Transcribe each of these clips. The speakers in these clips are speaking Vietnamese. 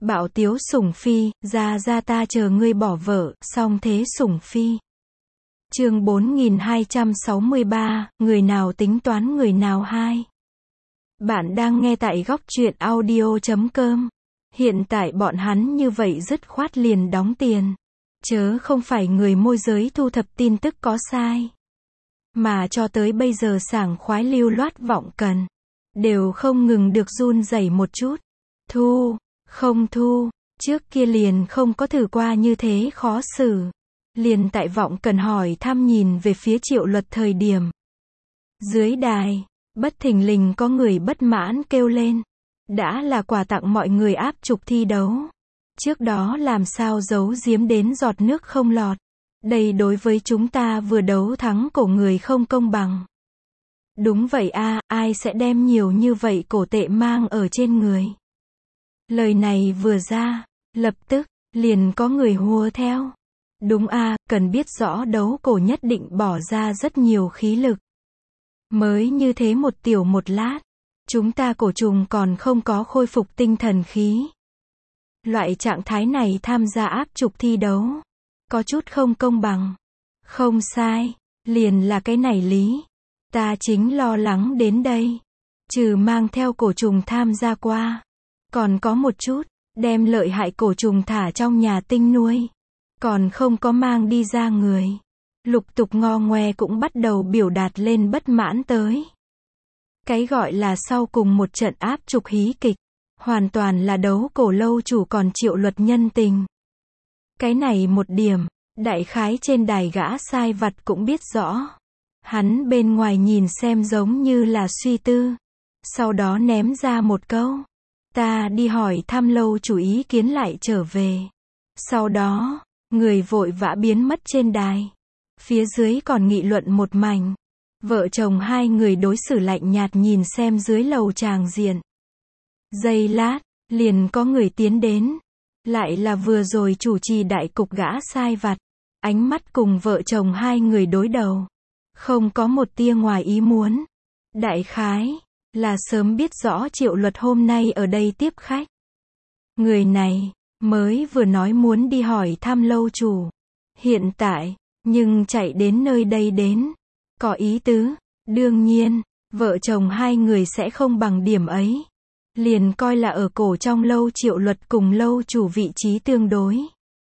Bạo tiếu sủng phi, ra ta chờ ngươi bỏ vợ, song thế sủng phi. Chương 4263, người nào tính toán người nào hai. Bạn đang nghe tại góc truyện audio.com. Hiện tại bọn hắn như vậy dứt khoát liền đóng tiền. Chớ không phải người môi giới thu thập tin tức có sai. Mà cho tới bây giờ sảng khoái lưu loát vọng cần. Đều không ngừng được run rẩy một chút. Thu, không thu, trước kia liền không có thử qua như thế khó xử. Liền tại vọng cần hỏi thăm nhìn về phía Triệu Luật thời điểm. Dưới đài, bất thình lình có người bất mãn kêu lên. Đã là quà tặng mọi người áp trục thi đấu. Trước đó làm sao giấu giếm đến giọt nước không lọt. Đây đối với chúng ta vừa đấu thắng cổ người không công bằng. Đúng vậy a, ai sẽ đem nhiều như vậy cổ tệ mang ở trên người. Lời này vừa ra, lập tức, liền có người hùa theo. Đúng a, cần biết rõ đấu cổ nhất định bỏ ra rất nhiều khí lực. Mới như thế một tiểu một lát, chúng ta cổ trùng còn không có khôi phục tinh thần khí. Loại trạng thái này tham gia áp trục thi đấu, có chút không công bằng. Không sai, liền là cái này lý. Ta chính lo lắng đến đây. Trừ mang theo cổ trùng tham gia qua. Còn có một chút, đem lợi hại cổ trùng thả trong nhà tinh nuôi. Còn không có mang đi ra người. Lục tục ngo ngoe cũng bắt đầu biểu đạt lên bất mãn tới. Cái gọi là sau cùng một trận áp trục hí kịch. Hoàn toàn là đấu cổ lâu chủ còn Triệu Luật nhân tình. Cái này một điểm, đại khái trên đài gã sai vặt cũng biết rõ. Hắn bên ngoài nhìn xem giống như là suy tư. Sau đó ném ra một câu. Ta đi hỏi thăm lâu chủ ý kiến lại trở về. Sau đó, người vội vã biến mất trên đài. Phía dưới còn nghị luận một mảnh. Vợ chồng hai người đối xử lạnh nhạt nhìn xem dưới lầu tràng diện. Giây lát, liền có người tiến đến. Lại là vừa rồi chủ trì đại cục gã sai vặt. Ánh mắt cùng vợ chồng hai người đối đầu. Không có một tia ngoài ý muốn. Đại khái, là sớm biết rõ Triệu Luật hôm nay ở đây tiếp khách. Người này, mới vừa nói muốn đi hỏi thăm lâu chủ. Hiện tại, nhưng chạy đến nơi đây đến. Có ý tứ, đương nhiên, vợ chồng hai người sẽ không bằng điểm ấy. Liền coi là ở cổ trong lâu Triệu Luật cùng lâu chủ vị trí tương đối.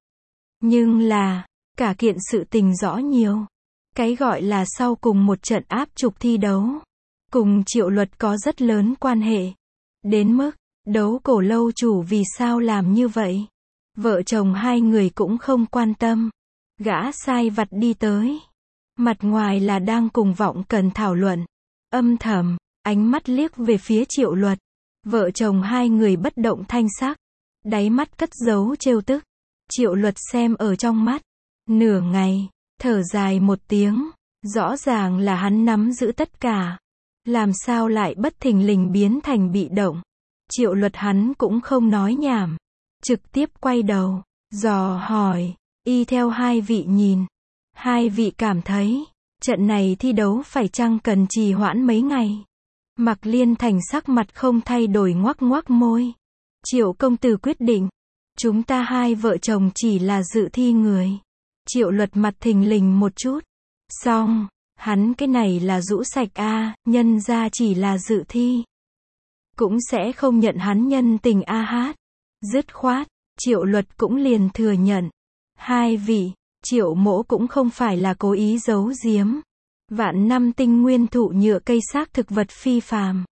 Nhưng là, cả kiện sự tình rõ nhiều. Cái gọi là sau cùng một trận áp trục thi đấu. Cùng Triệu Luật có rất lớn quan hệ. Đến mức, đấu cổ lâu chủ vì sao làm như vậy. Vợ chồng hai người cũng không quan tâm. Gã sai vặt đi tới. Mặt ngoài là đang cùng vọng cần thảo luận. Âm thầm, ánh mắt liếc về phía Triệu Luật. Vợ chồng hai người bất động thanh sắc. Đáy mắt cất giấu trêu tức. Triệu Luật xem ở trong mắt. Nửa ngày, thở dài một tiếng. Rõ ràng là hắn nắm giữ tất cả. Làm sao lại bất thình lình biến thành bị động. Triệu Luật hắn cũng không nói nhảm. Trực tiếp quay đầu, dò hỏi, y theo hai vị nhìn. Hai vị cảm thấy, trận này thi đấu phải chăng cần trì hoãn mấy ngày. Mạc Liên Thành sắc mặt không thay đổi ngoắc ngoắc môi. Triệu công tử quyết định. Chúng ta hai vợ chồng chỉ là dự thi người. Triệu Luật mặt thình lình một chút. Xong, hắn cái này là rũ sạch a, nhân ra chỉ là dự thi. Cũng sẽ không nhận hắn nhân tình a hát. Dứt khoát, Triệu Luật cũng liền thừa nhận. Hai vị, Triệu mỗ cũng không phải là cố ý giấu giếm. Vạn năm tinh nguyên thụ nhựa cây xác thực vật phi phàm.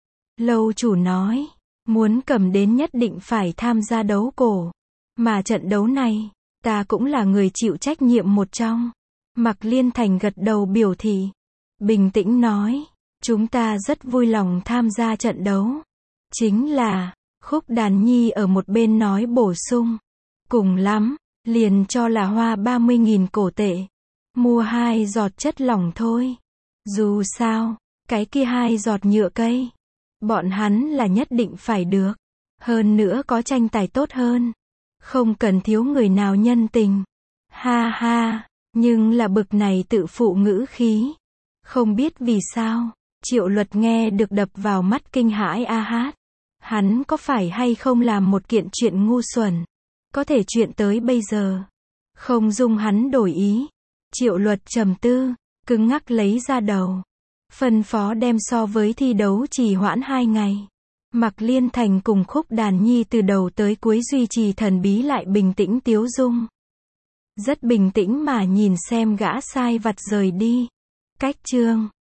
Lâu chủ nói, muốn cầm đến nhất định phải tham gia đấu cổ. Mà trận đấu này, ta cũng là người chịu trách nhiệm một trong. Mạc Liên Thành gật đầu biểu thị. Bình tĩnh nói, chúng ta rất vui lòng tham gia trận đấu. Chính là, Khúc Đàn Nhi ở một bên nói bổ sung. Cùng lắm, liền cho là hoa 30.000 cổ tệ. Mua 2 giọt chất lỏng thôi. Dù sao, cái kia 2 giọt nhựa cây. Bọn hắn là nhất định phải được. Hơn nữa có tranh tài tốt hơn. Không cần thiếu người nào nhân tình. Ha ha, nhưng là bực này tự phụ ngữ khí. Không biết vì sao, Triệu Luật nghe được đập vào mắt kinh hãi a hát. Hắn có phải hay không làm một kiện chuyện ngu xuẩn? Có thể chuyện tới bây giờ. Không dung hắn đổi ý. Triệu Luật trầm tư, cứng ngắc lấy ra đầu. Phân phó đem so với thi đấu trì hoãn 2 ngày. Mạc Liên Thành cùng Khúc Đàn Nhi từ đầu tới cuối duy trì thần bí lại bình tĩnh tiếu dung. Rất bình tĩnh mà nhìn xem gã sai vặt rời đi. Cách chương